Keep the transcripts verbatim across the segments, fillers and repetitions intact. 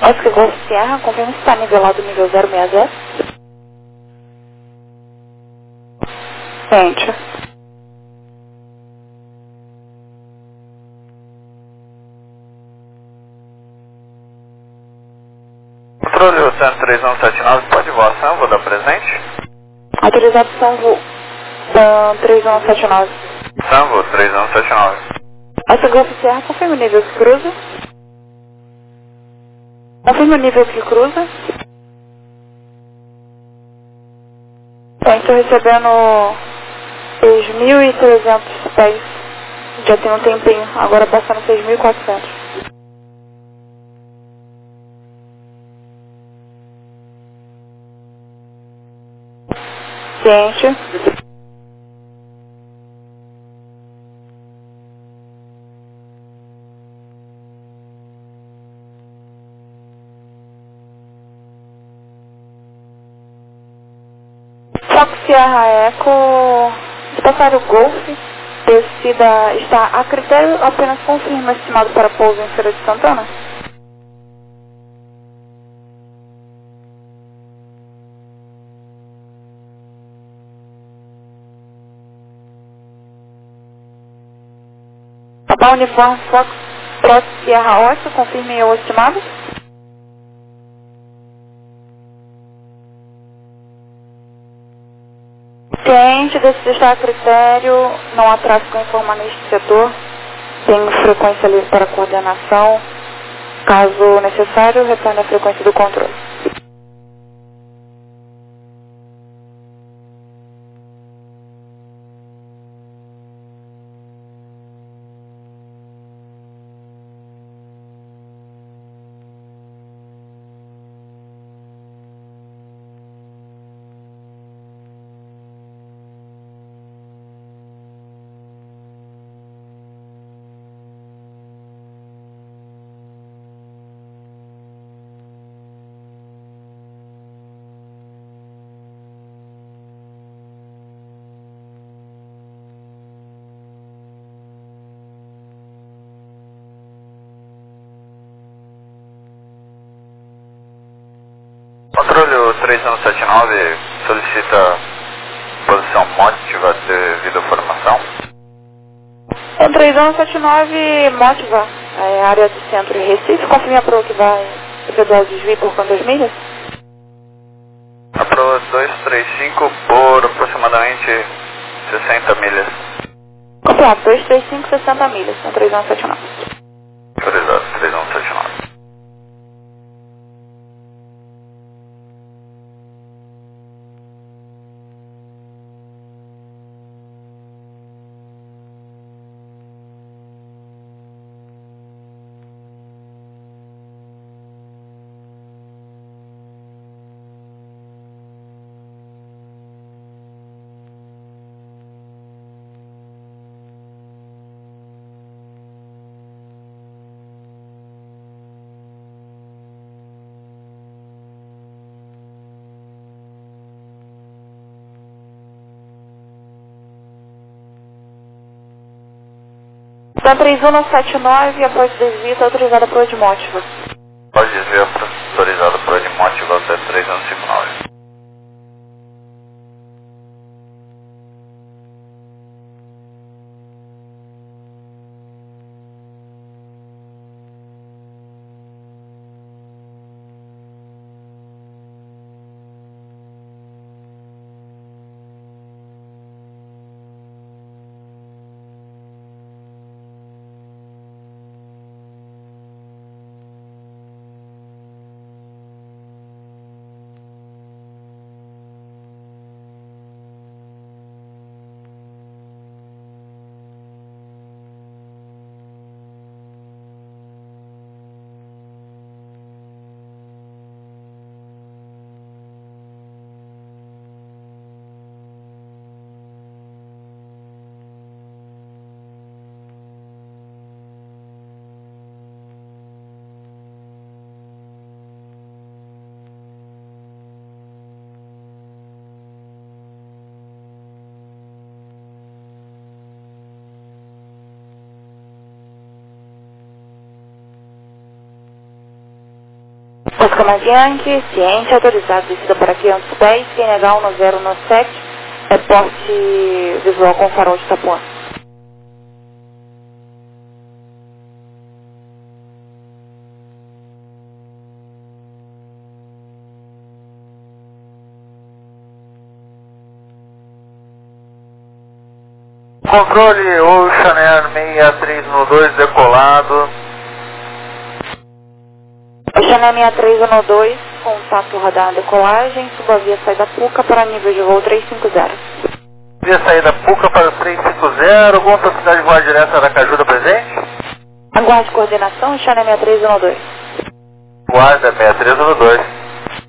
Oscar Golf Sierra, confirma se está nivelado no nível zero seis zero. Gente. Controle Oceano três um sete nove, pode voação, vou dar presente. Autorizado Samvo uh, três um sete nove. Samvo três um sete nove. Oscar Golf Sierra, confirma o nível que cruza. Confirma o nível que cruza. Bem, estou recebendo seis mil e trezentos pés. Já tem um tempinho, agora passando seis mil e quatrocentos. Ciente. Fox Sierra Eco, espaçário Golf, descida está a critério, apenas confirma estimado para pouso em Feira de Santana. Papa Uniforme Fox Pro Sierra oito, confirme o estimado. Ciente, descida está a critério, não há tráfego informado neste setor, tem frequência livre para coordenação, caso necessário, retorne a frequência do controle. Controle três um sete nove, solicita posição mótiva devido à formação. O três um sete nove Motiva, é, área do centro de Recife, confirme a Pro que vai efetuar o desvio por quantas milhas? A Pro duzentos e trinta e cinco por aproximadamente sessenta milhas. Confirmado, dois três cinco, sessenta milhas, com três um sete nove. Autorizado três um sete nove. Então três um sete nove, após o desvio, está autorizada Pro de Motiva. Pode dizer autorizado por Edmotiva até três um cinco nove. Oscar Mike Yankee, ciente, autorizado, descida para quinhentos pés, Q N H um zero um sete, reporte visual com farol de Itapuã. Controle Ocean Air seis três um dois decolado. Ocean Air seis três um dois, contato radar decolagem, suba via saída Puca para nível de voo trezentos e cinquenta. Via saída Puca para trezentos e cinquenta, alguma possibilidade de voar direta da Cajuda presente? Aguarde coordenação, Ocean Air seis três um dois. Guarda seis três um dois.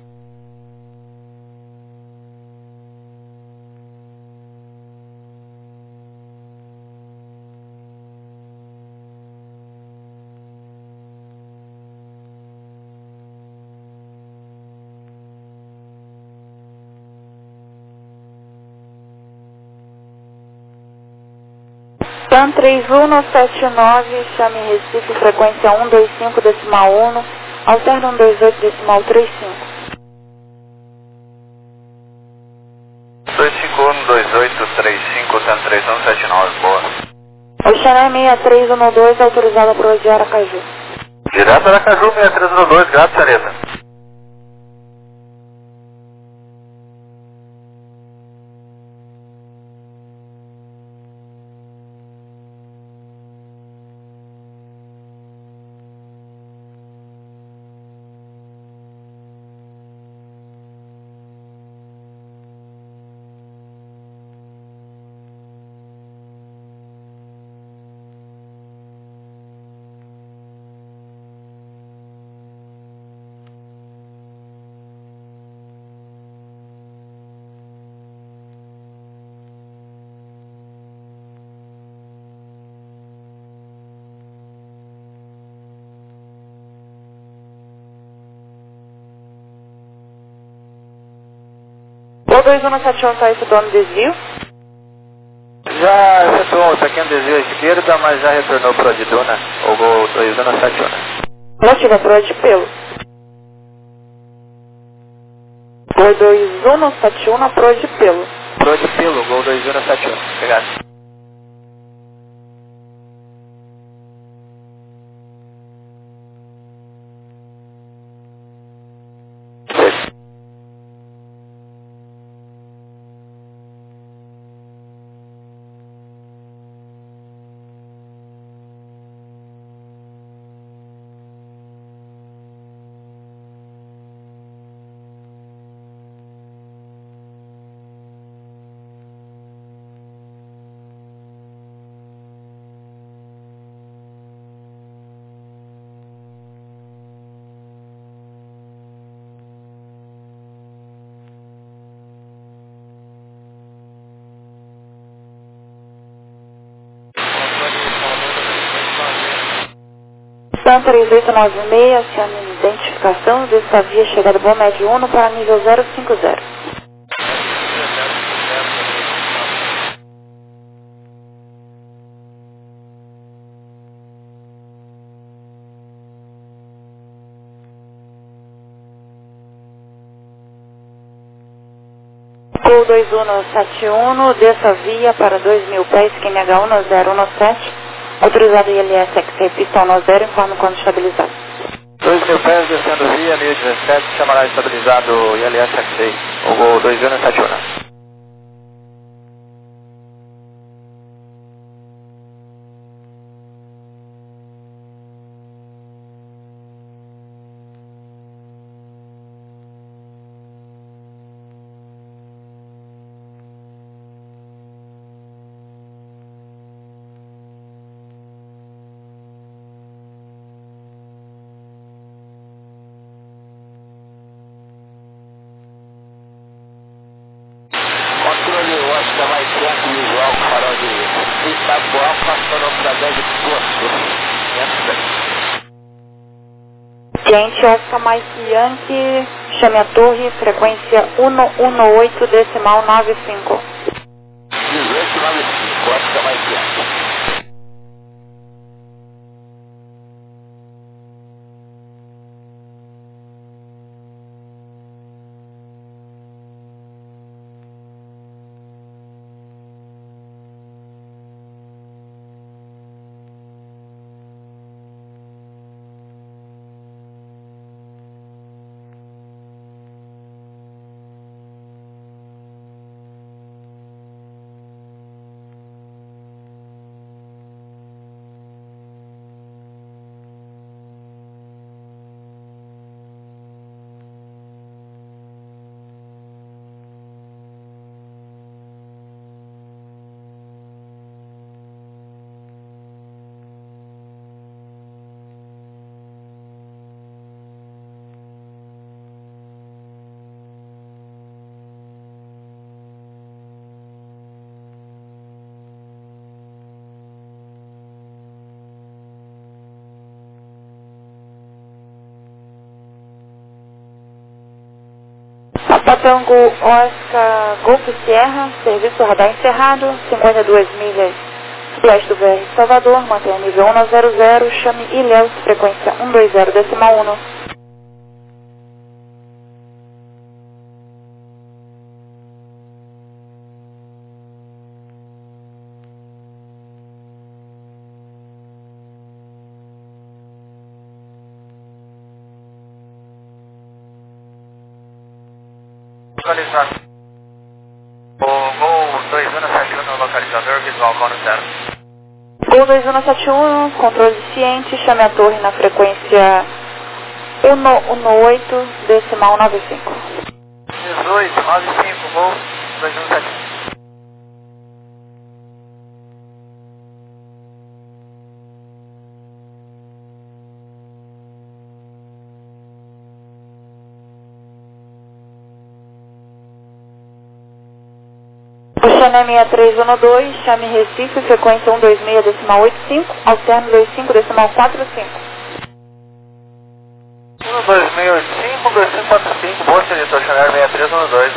TAM três um sete nove, chame Recife, frequência um dois cinco decimal um, alterna um dois oito decimal trinta e cinco. dois cinco um dois oito três cinco, TAM três um sete nove, boa. Ocean Air seis três um dois, autorizada para o de Aracaju. Direto Aracaju seis três um dois, grato, Sareta. O dois um sete um está efetuando desvio? Já efetuou um pequeno desvio à esquerda, mas já retornou para a de Duna, o Gol dois um sete um. Motiva para o de pelo. Gol dois um sete um, pro de pelo. Pro de pelo, Gol dois um sete um. Obrigado. TAM três oito nove seis, acione identificação, desta via chegada Bom Médio um para nível zero cinco zero. Gol dois um sete um, dessa via para dois mil pés, Q N H um zero um sete, autorizado I L S X-Ray pista um zero, informe quando estabilizado. dois mil pés descendo via, mil e dezessete, chamará estabilizado I L S X-Ray, o Gol dois um sete um. Oscar Mike Yankee visual com farol de Itapuã, passando para dez de Poço. Gente, Oscar Mike Yankee, chame a torre, frequência um um oito decimal nove cinco. dezoito noventa e cinco, Oscar Mike Yankee. Tango Oscar Golf Sierra, serviço radar encerrado, cinquenta e duas milhas leste do V R Salvador, mantenha nível um zero zero, chame Ilhéus, frequência um dois zero decimal um. Localizado. O Gol dois um sete um no localizador, visual cone zero. Gol dois um sete um, controle ciente, chame a torre na frequência um um oito decimal nove cinco. dezoito nove cinco, Gol dois um sete um. Xané seis três um dois, chame Recife, frequência um dois seis decimal oito cinco, alterno dois cinco decimal quatro cinco. um dois seis oito cinco, dois cinco quatro cinco, boa diretor, Xané seis três um dois.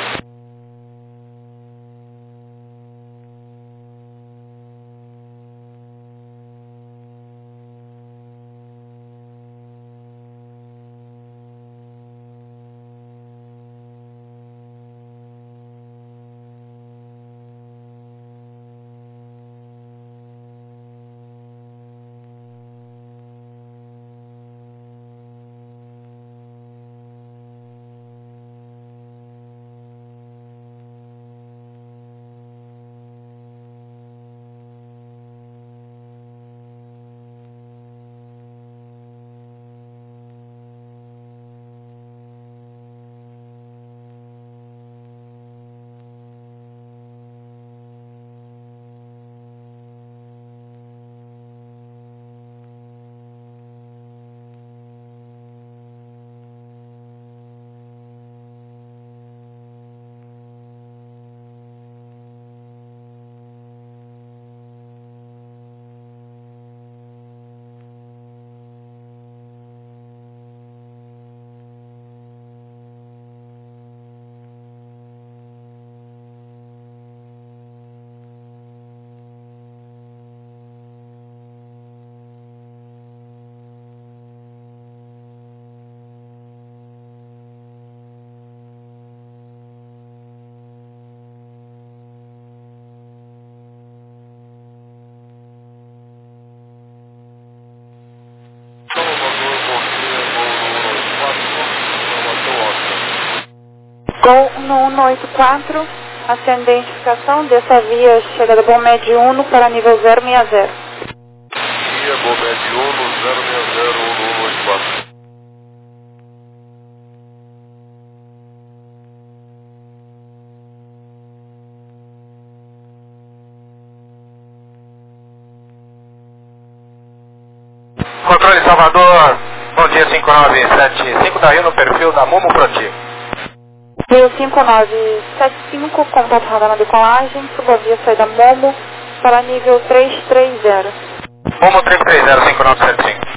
Gol um um oito quatro, acende a identificação dessa via chegada Bom Médio Uno para nível zero seis zero. Via Bom Médio Uno, zero seis zero, um um oito quatro. Controle Salvador, bom dia cinco nove sete cinco da Rio no perfil da Momo Proti. Rio cinco nove sete cinco, contato radar na decolagem, suba a via saída Momo para nível três três zero. Momo três três zero cinco nove sete cinco.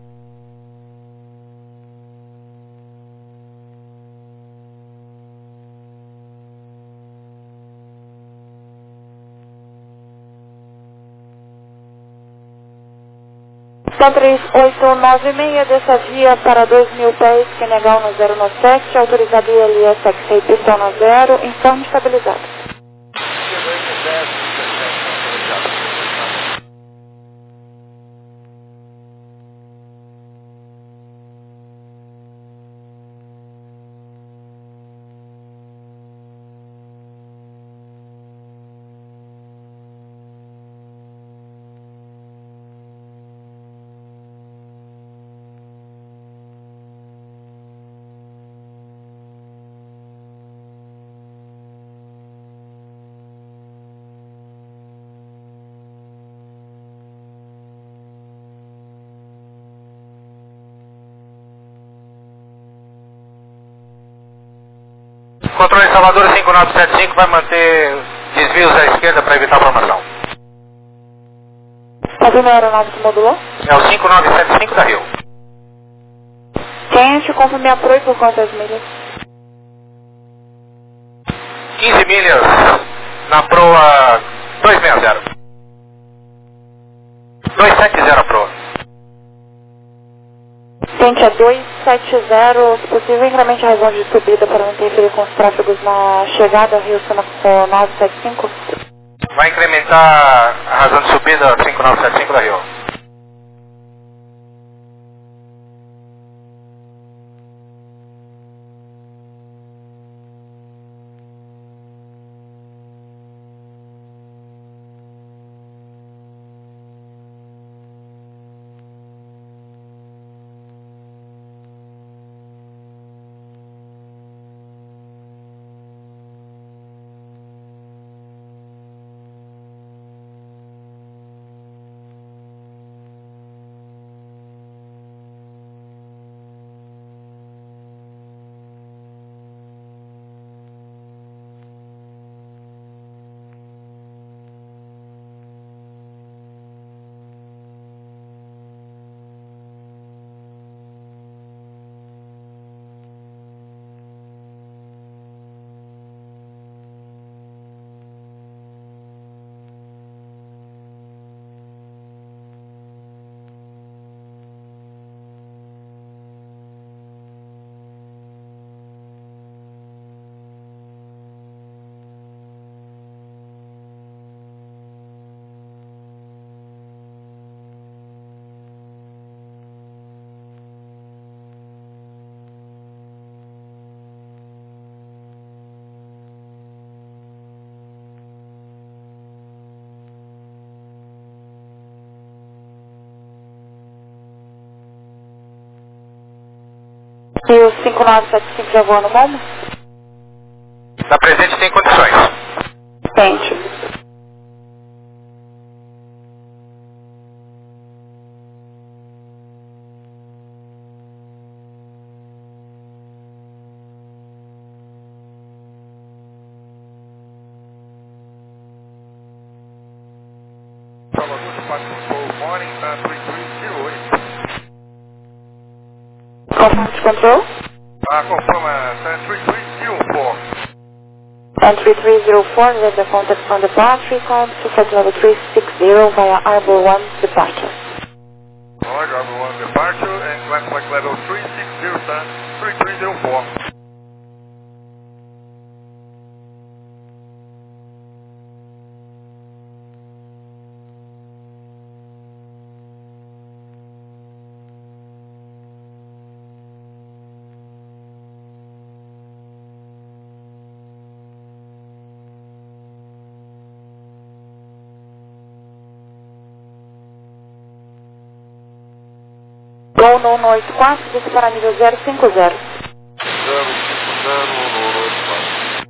três oito nove seis, dessa via para dois mil pés, Senegal no zero nove sete, autorizado I L S X I pistão no zero, informe estabilizado. Controle Salvador cinco nove sete cinco vai manter desvios à esquerda para evitar a formação. A primeira aeronave que modulou? É o cinco nove sete cinco da Rio. Quente, confirme a proa por quantas milhas? quinze milhas na proa duzentos e sessenta. duzentos e setenta a proa. Cynthia duzentos e setenta, se possível, incremente a razão de subida para não interferir com os tráfegos na chegada a Houston com novecentos e setenta e cinco. Vai incrementar a razão de subida cinco nove sete cinco da Rio. E o cinco nove sete cinco já voa no Momo? Na presente tem condições. Tente. Salvador, Department Morning, uh, três três zero oito. Conforme de control? Ah, confirma, uh, três três zero quatro. And three three zero four, there's a contact from the battery com to flight level three six zero via Arbor one departure. Alright, Arbor one departure and climb flight level three six zero, sir, three three zero four. Gol no um oito quatro, desce para nível zero cinco zero. zero cinco zero um oito quatro.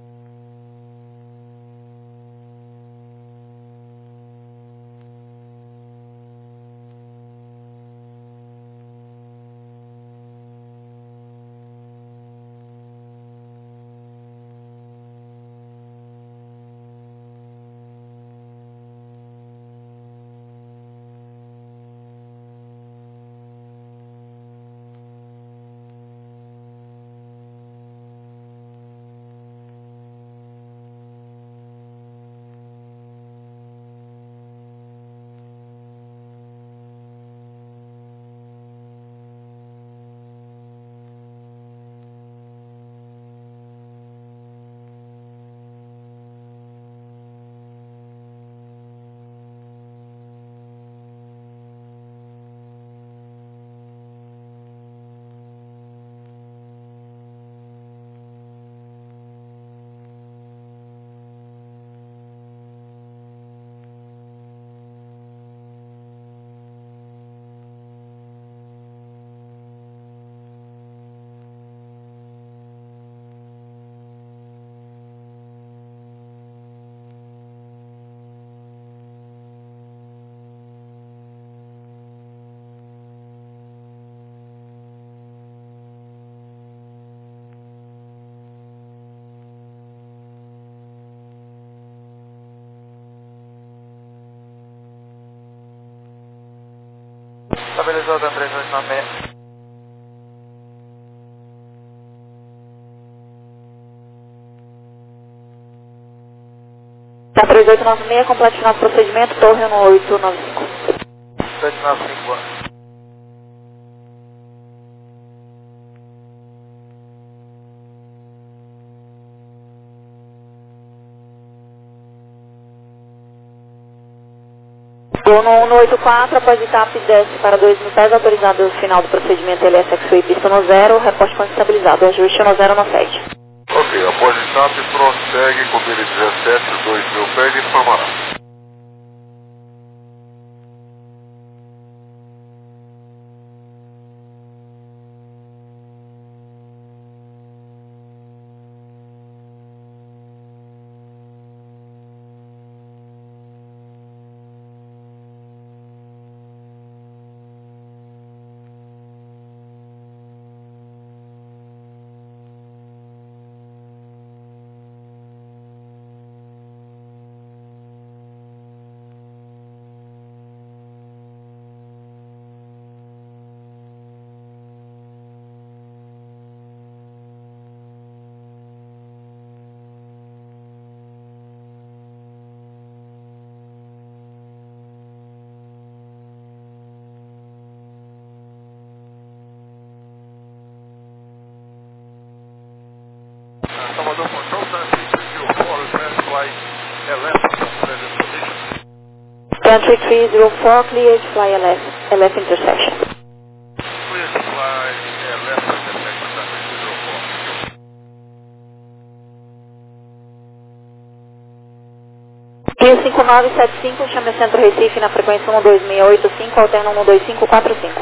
Estabilizou da três oito nove seis. Tá três oito nove seis, complete nosso procedimento, torre um oito nove cinco. sete nove cinco. Gol no um oito quatro, após etapa desce para dois mil pés, autorizado o final do procedimento L S X-Way pista no zero, reposte com estabilizado, ajuste no zero no sete. Ok, após etapa prossegue com ele dezessete, dois mil pés e informará. Salvador Control, Country three zero four, request flight eleven from present position. Country three zero four, cleared, fly L F, L F intersection. Clear to fly eleven intersection, Country three zero four. Rio cinco nove sete cinco, chame Centro Recife na frequência um dois seis oito cinco, alterna um dois cinco quatro cinco.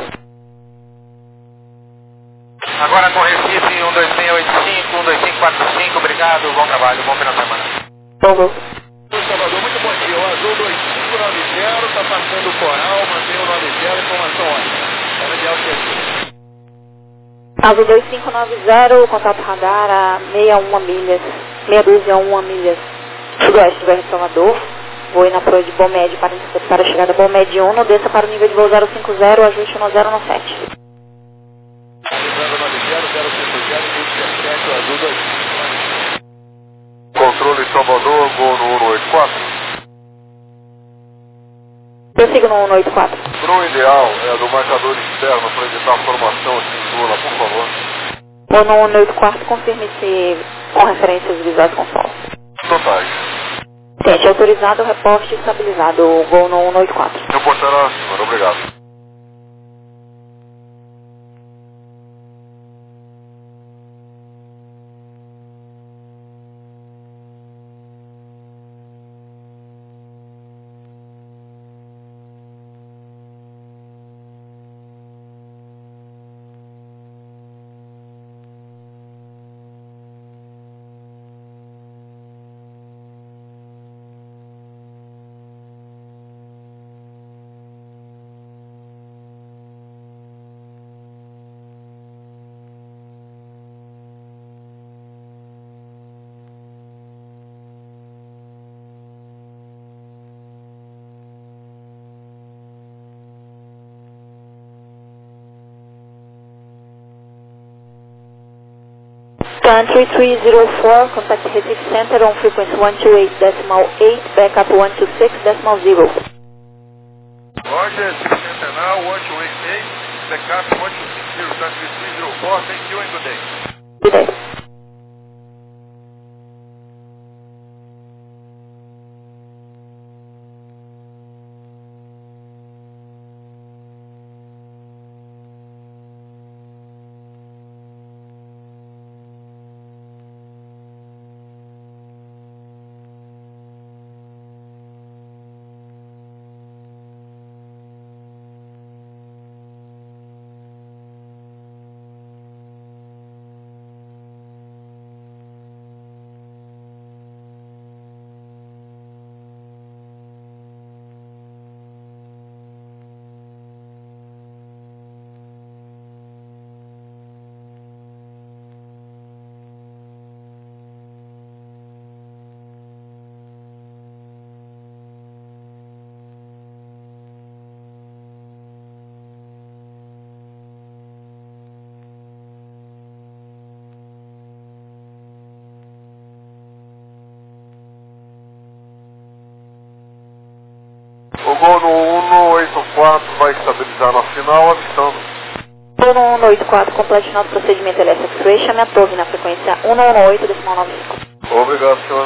Agora com Recife, um dois seis oito cinco, um dois cinco quatro cinco, obrigado, bom trabalho, bom final de semana. Bom voo. Salvador, muito bom dia, o Azul dois cinco nove zero, está passando o coral, mantém o nove zero, informação ótima. Era de alto perfil. Azul dois cinco nove zero, contato radar a sessenta e uma milhas, meia dúzia uma milhas, sudoeste do R Salvador, voe na proa de Bomed para interceptar a chegada Bomed um, desça para o nível de voo zero cinco zero, ajuste no zero no sete. Controle Salvador, gol no um oito quatro. Eu sigo no um oito quatro. Pro ideal é do marcador externo para evitar a formação aqui em zona, por favor. Vou no um oito quatro, confirme se com referências visuais com sol. Totais. Tente autorizado, reporte estabilizado, voo no um oito quatro. Reportará, senhor, obrigado. Country three zero four, contact Recife Center on frequency one two eight decimal eight, backup one two six decimal zero. Roger, Center now, one two eight eight, backup one two six zero, Country three zero four, thank you and good day. Good day. Chegou no um oito quatro, vai estabilizar na final, avistando. um um oito quatro, complete nosso procedimento L S X-Ray, chame a torre na frequência um um oito, decimal nove cinco. Obrigado, senhor.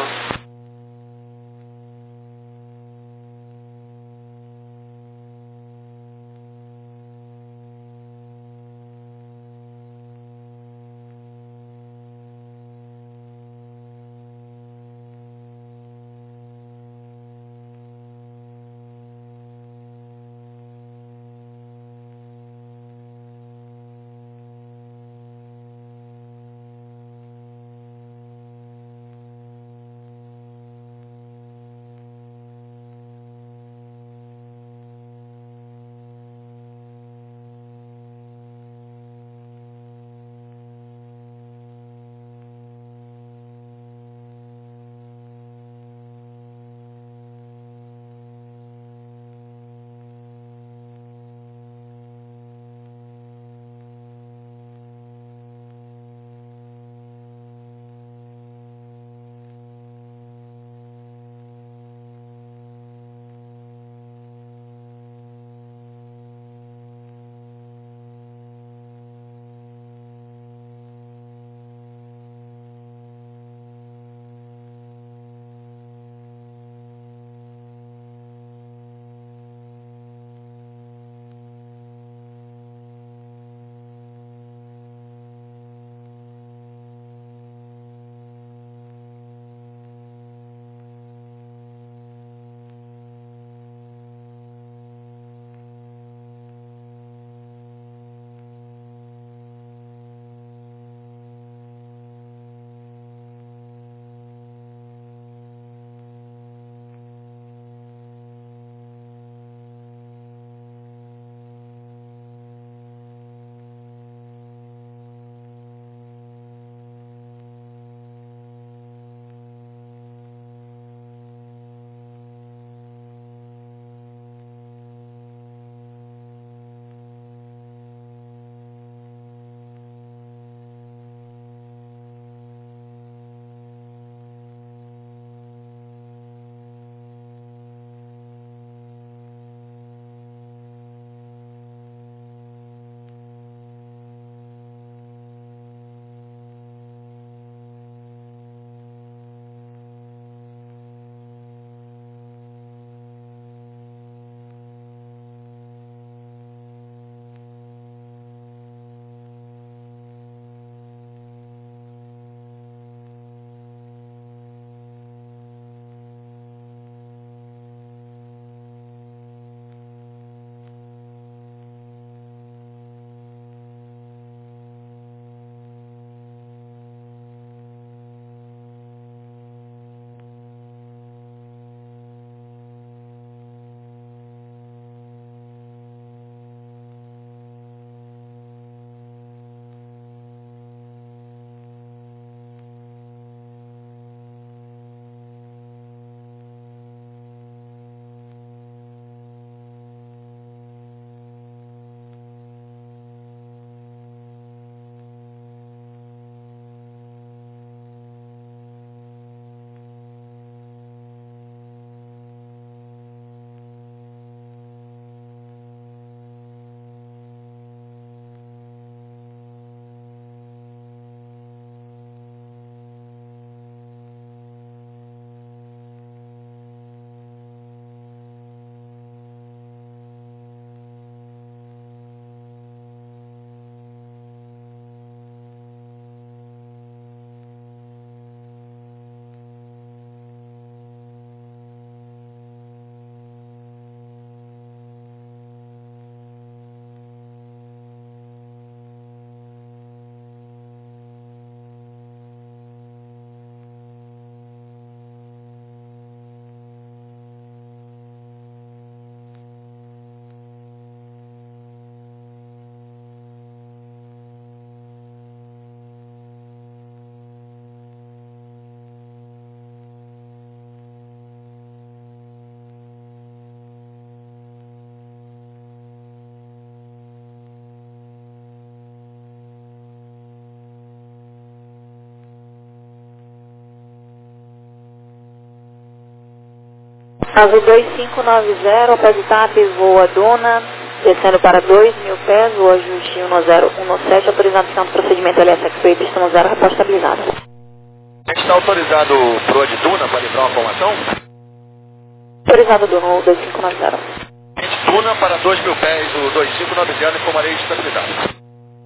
Azul dois cinco nove zero, Opel TAP, voa Duna, descendo para dois mil pés, voa ajuste um zero um sete, autorização do procedimento L S X-Way, pista zero, reposta estabilizada. A gente está autorizado pro Ed Duna para livrar uma formação? Autorizado Duna, dois cinco nove zero. Ed Duna para dois mil pés, o dois cinco nove zero, informarei de estabilidade.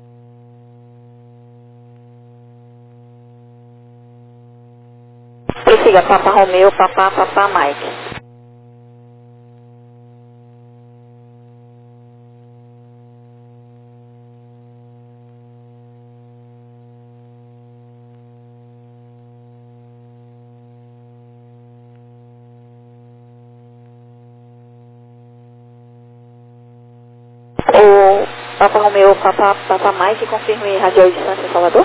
Prossiga, Papa Romeo, Papa, Papa Mike. O Papa Romeo, Papa, Papa Mike, confirme radial distância em Salvador?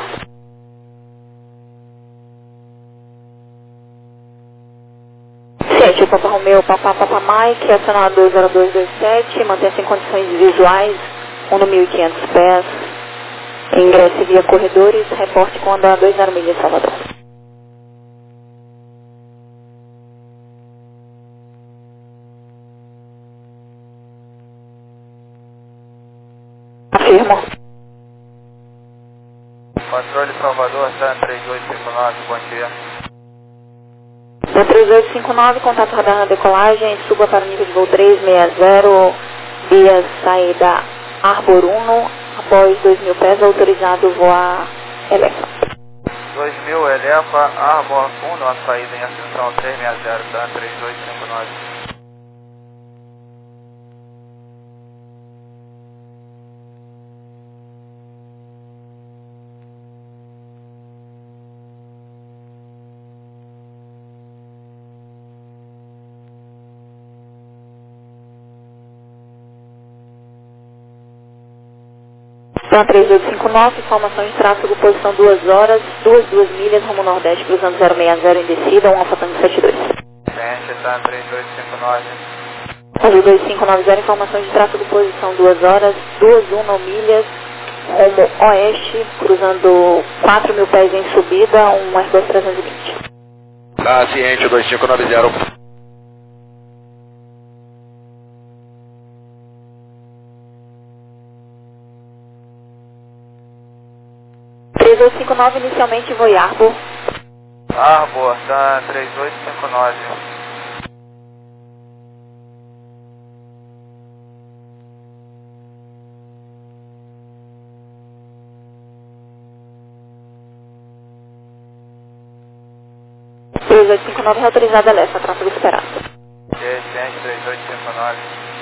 O Papa Romeo, Papa, Papa Mike, acionado dois zero dois dois sete, mantém-se em condições visuais, um mil e quinhentos pés, ingresse via corredores, reporte com andar dois zero milhas em Salvador. Afirmo. Controle Salvador, Sam três oito cinco nove, bom dia. Da três oito cinco nove, contato radar na decolagem, suba para o nível de voo trezentos e sessenta, via saída Arbor um, após dois mil pés, autorizado voar Elefa. dois mil, Elefa, Arbor um, a saída em ascensão trezentos e sessenta, Sam três oito cinco nove. Então, três oito cinco nove, informação de tráfego, posição duas horas, duas, duas milhas, rumo nordeste, cruzando zero seis zero em descida, um Alfa Tango setenta e dois. Ciente, Sam três oito cinco nove. Azul dois cinco nove zero, informação de tráfego, posição duas horas, duas, uma milhas, rumo oeste, cruzando quatro mil pés em subida, um Airbus trezentos e vinte. Tá ciente, o dois cinco nove zero. três oito cinco nove, inicialmente voe Arbor. Arbor, Sam três oito cinco nove. três oito cinco nove, autorizada Elefa, tráfego esperado. Ciente, três oito cinco nove.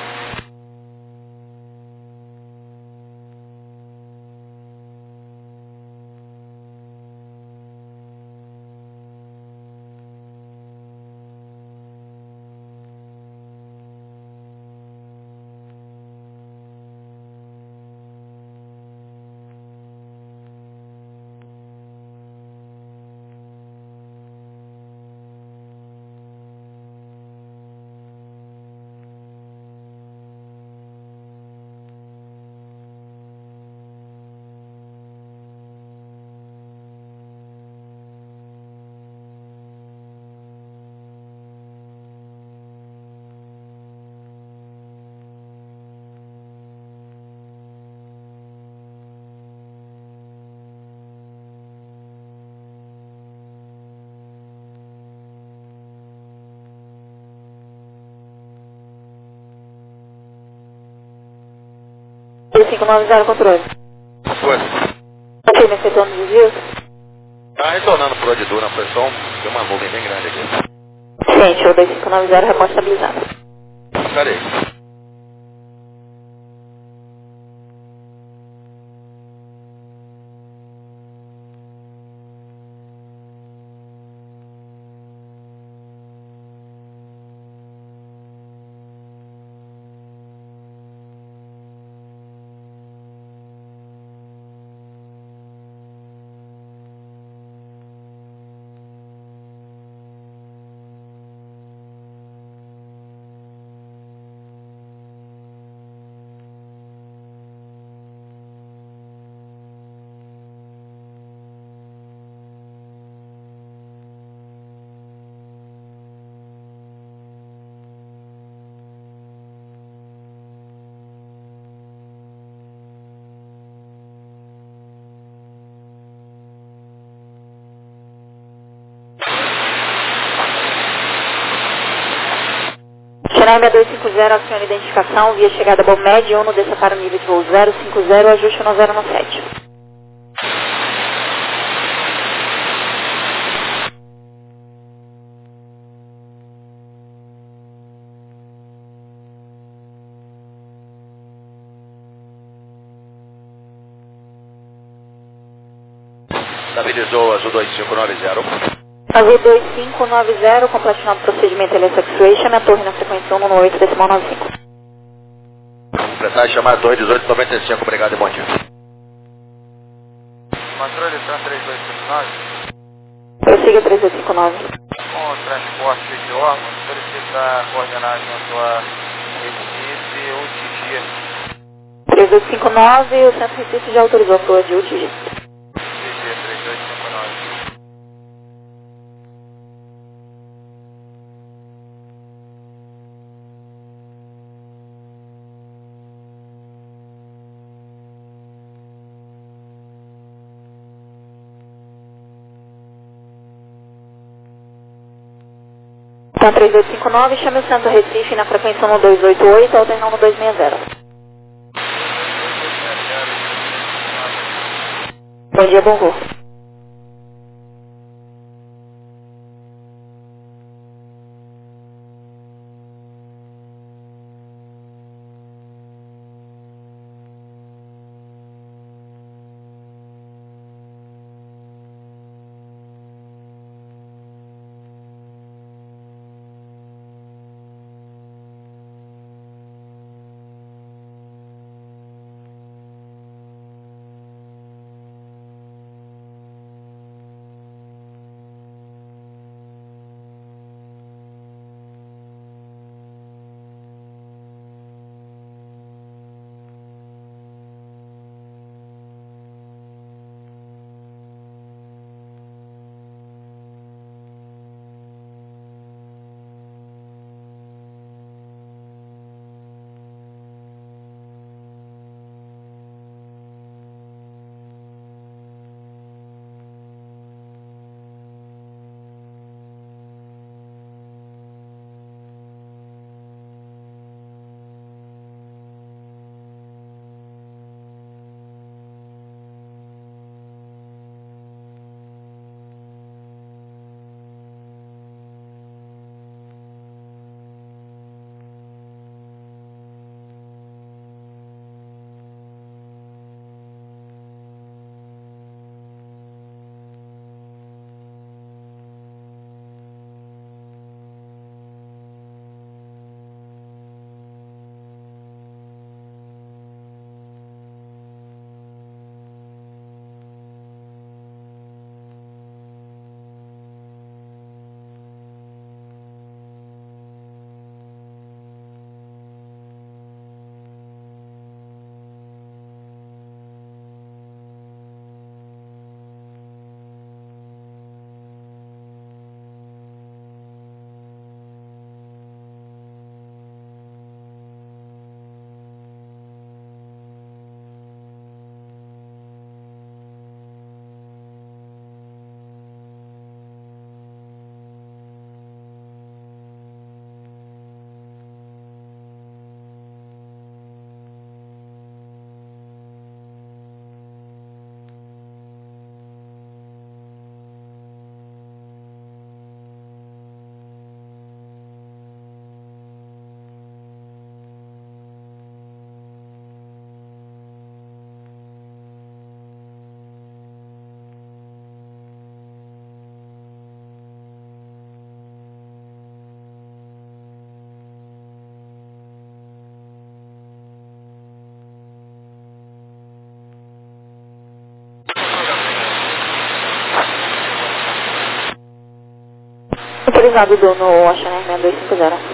dois cinco nove zero, controle. Foi. Confirme esse retorno de desvios. Tá retornando pro Ed Duna, foi só um, tem uma nuvem bem grande aqui. Ciente, o dois cinco nove zero, reposta estabilizada. Cadê? Chennai seis dois cinco zero, acione identificação, via chegada Bom Med, Uno, desça para o nível de voo zero cinco zero, ajuste um zero um sete. Estabilizou Azul dois cinco nove zero. Azul dois cinco nove zero, completinado o procedimento L S Actuation, a torre na frequência um um oito decimal nove cinco. Completar e chamar a torre dezoito noventa e cinco, obrigado e bom dia. Controle Tran três dois cinco nove. Prossiga três dois cinco nove. Com o transporte de órgãos, solicita coordenadas na sua Recife, U T G. três dois cinco nove, o Centro Recife já autorizou a proa de U T G. três dois cinco nove. Então três dois cinco nove, chame o Centro Recife na frequência um dois oito oito, alternando dois seis zero. Bom dia, bom voo. Autorizado do no Chennai seis dois cinco zero.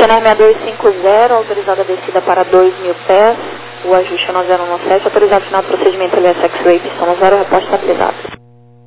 Channel seis dois cinco zero, autorizada a descida para dois mil pés, o ajuste é nove zero um sete, autorizado final do procedimento L S X-Ray, pistão zero, reposto estabilizado.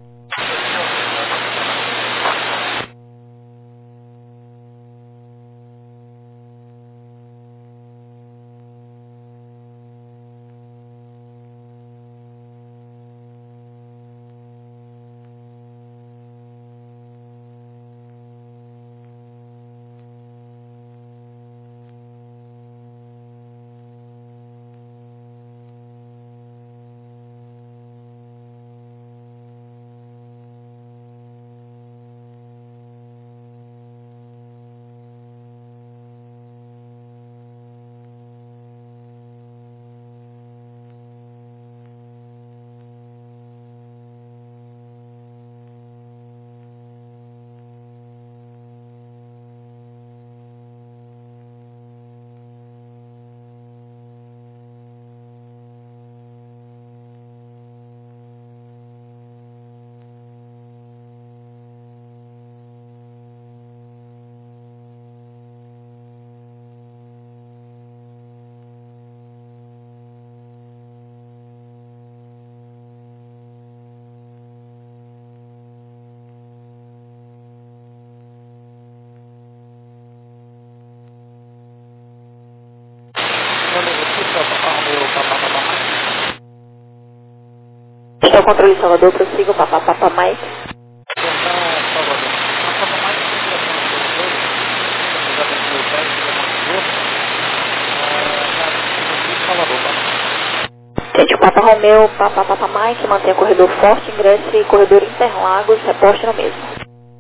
Estou controle Salvador, prossiga o Papa Papa Mike. Gente, o Papa Romeu, Papa Papa Mike, mantenha corredor forte, ingresse corredor Interlagos, reposte no mesmo.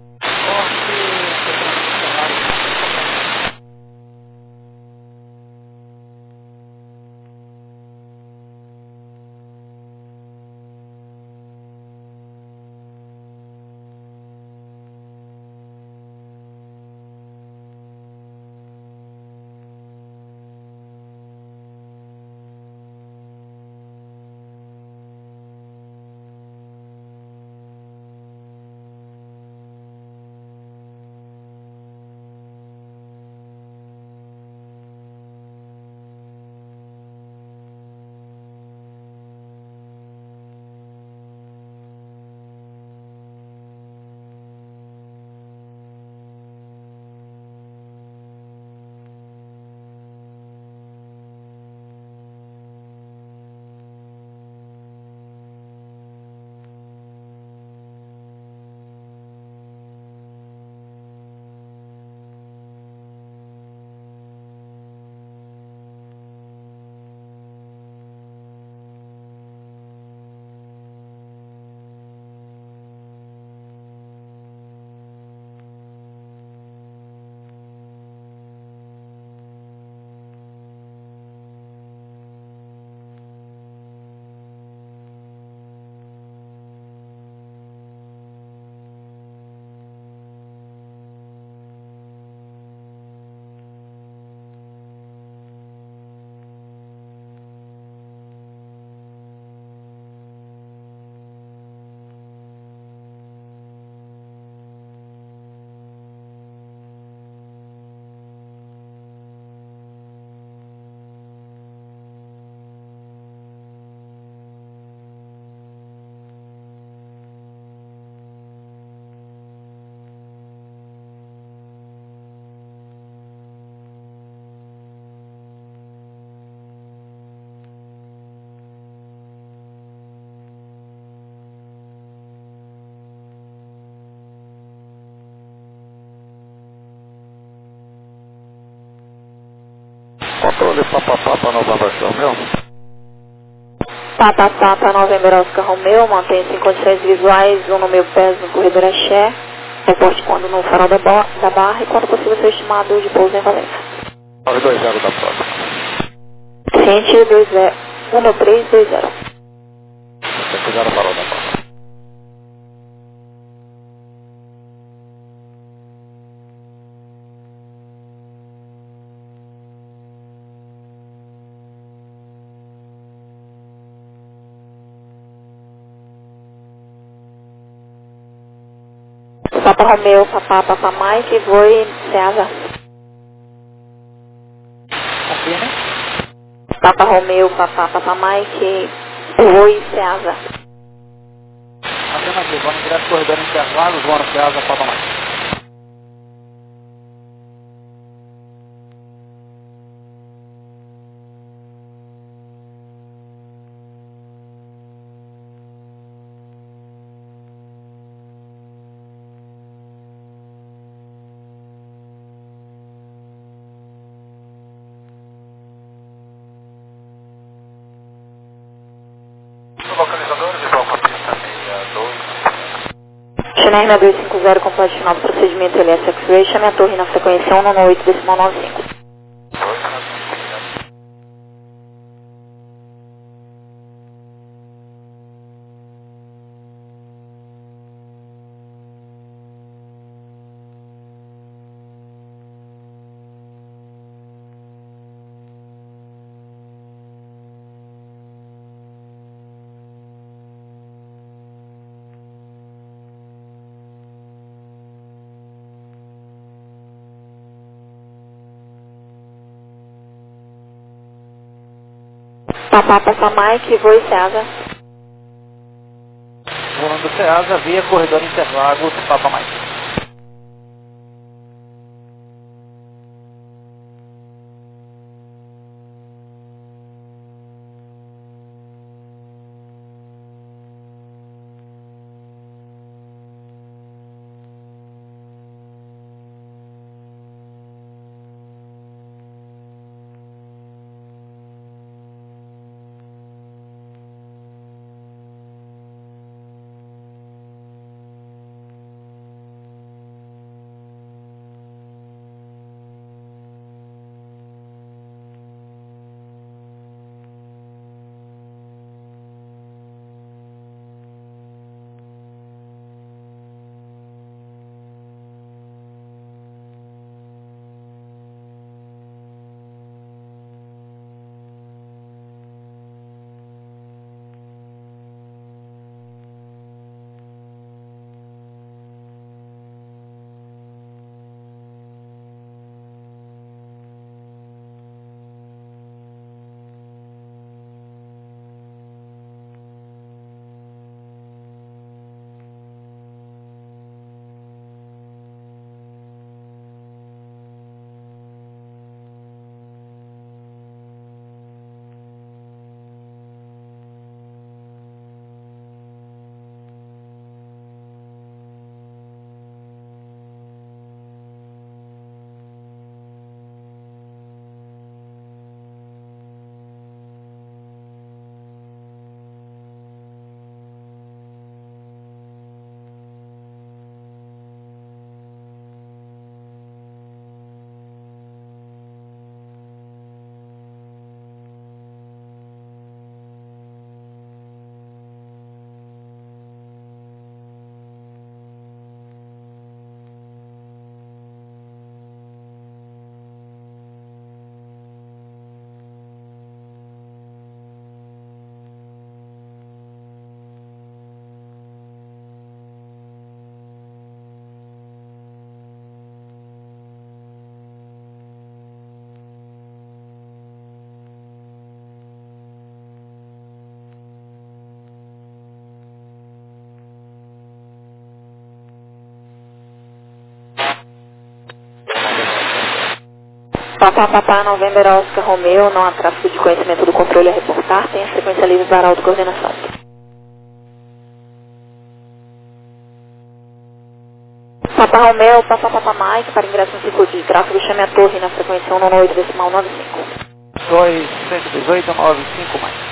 Controle Papa Papa Novembro Oscar Romeu. Papa Papa Novembro Oscar Romeu, mantenha-se em condições visuais, um no meu pés no corredor Axé, reporte quando no farol da, da barra e quando possível seu estimado de pouso em Valença. nove dois zero da próxima. Ciente dois zero um três dois zero. Tem que usar o farol da barra. Papa Romeu, Papa Papa Mike, voe Ceasa. Papa Romeo, Papa, Papa Mike, Oi, Ceasa. Afirmativo, vamos direto corredor intervalo, João Ceasa, Papa Mike. Localizadores de Palma Pista sessenta e dois. China dois cinco zero, complete final do procedimento L S X-Ray, chame a torre na frequência um nove oito decimal nove cinco. dois, obrigado. Papa, Papa Mike, Oi, Ceasa. Voando Ceasa via corredor Interlagos, Papa Mike. Papa, Papa, November, Oscar, Romeo, não há tráfego de conhecimento do controle a reportar, tem a frequência livre para autocoordenação. Papa Romeo, Papa, Papa Mike, para ingresso no ciclo de tráfego, chame a torre na frequência um nove oito decimal nove cinco. dois, cento e dezoito, nove cinco mais.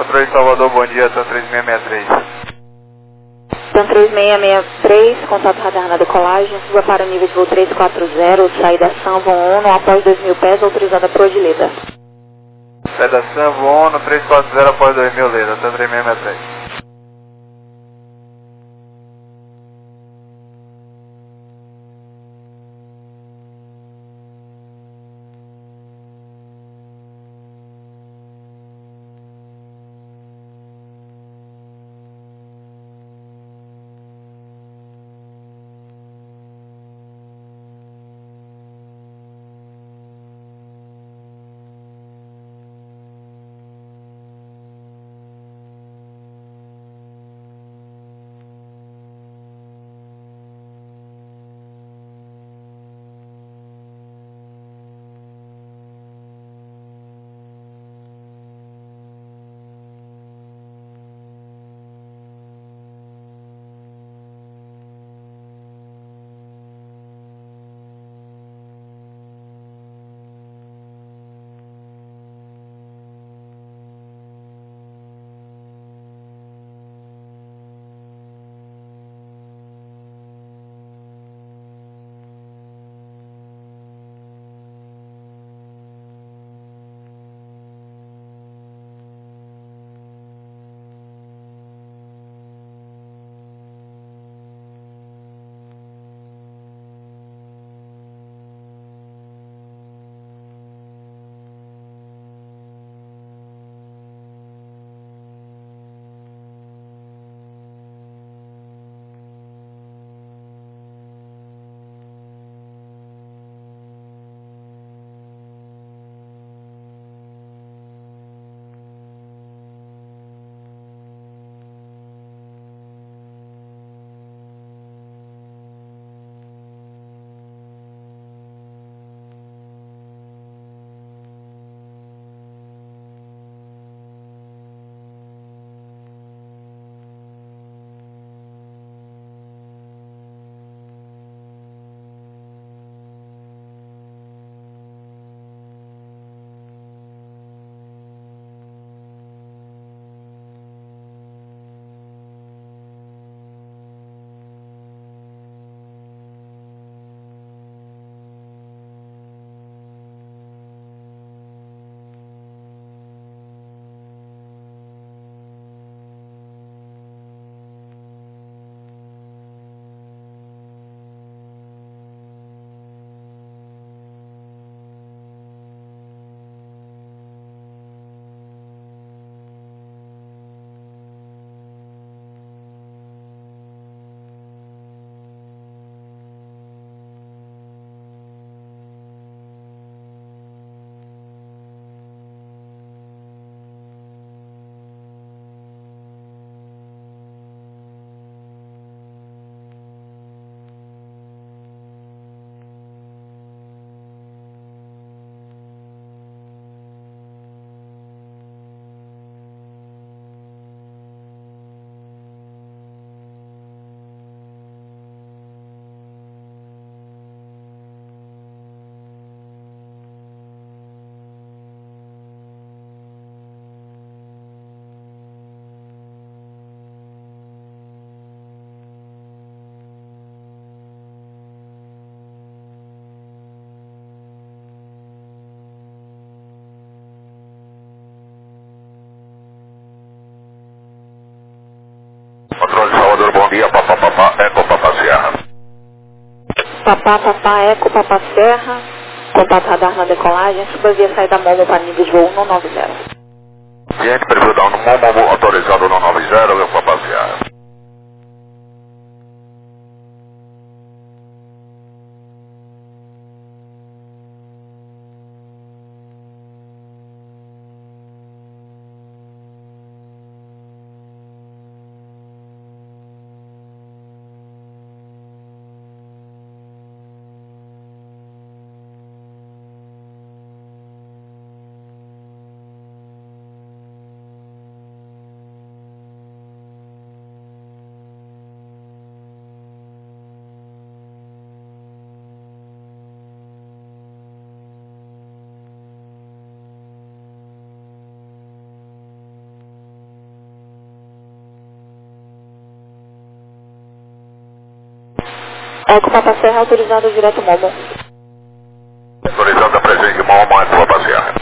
Controle Salvador, bom dia, TAM três seis seis três. TAM três seis seis três, contato radar na decolagem, suba para o nível de voo trezentos e quarenta, saída Sanvo ONU, após dois mil pés, autorizada por Odileda. Saída Sanvo ONU, trezentos e quarenta após dois mil, Leda, TAM três seis seis três. Controle Salvador, bom dia, Papá, Papá, Eco, Papá Serra. Papá, Papá, Eco, Papá Serra, contato radar na decolagem, suba via saída Momo para nível de voo cento e noventa. Cliente, perfil down no Momo, autorizado no noventa, Eco, Papá Serra. Eco Papa Serra autorizado direto Momo. Autorizado a presente Momo, Eco Papa Serra.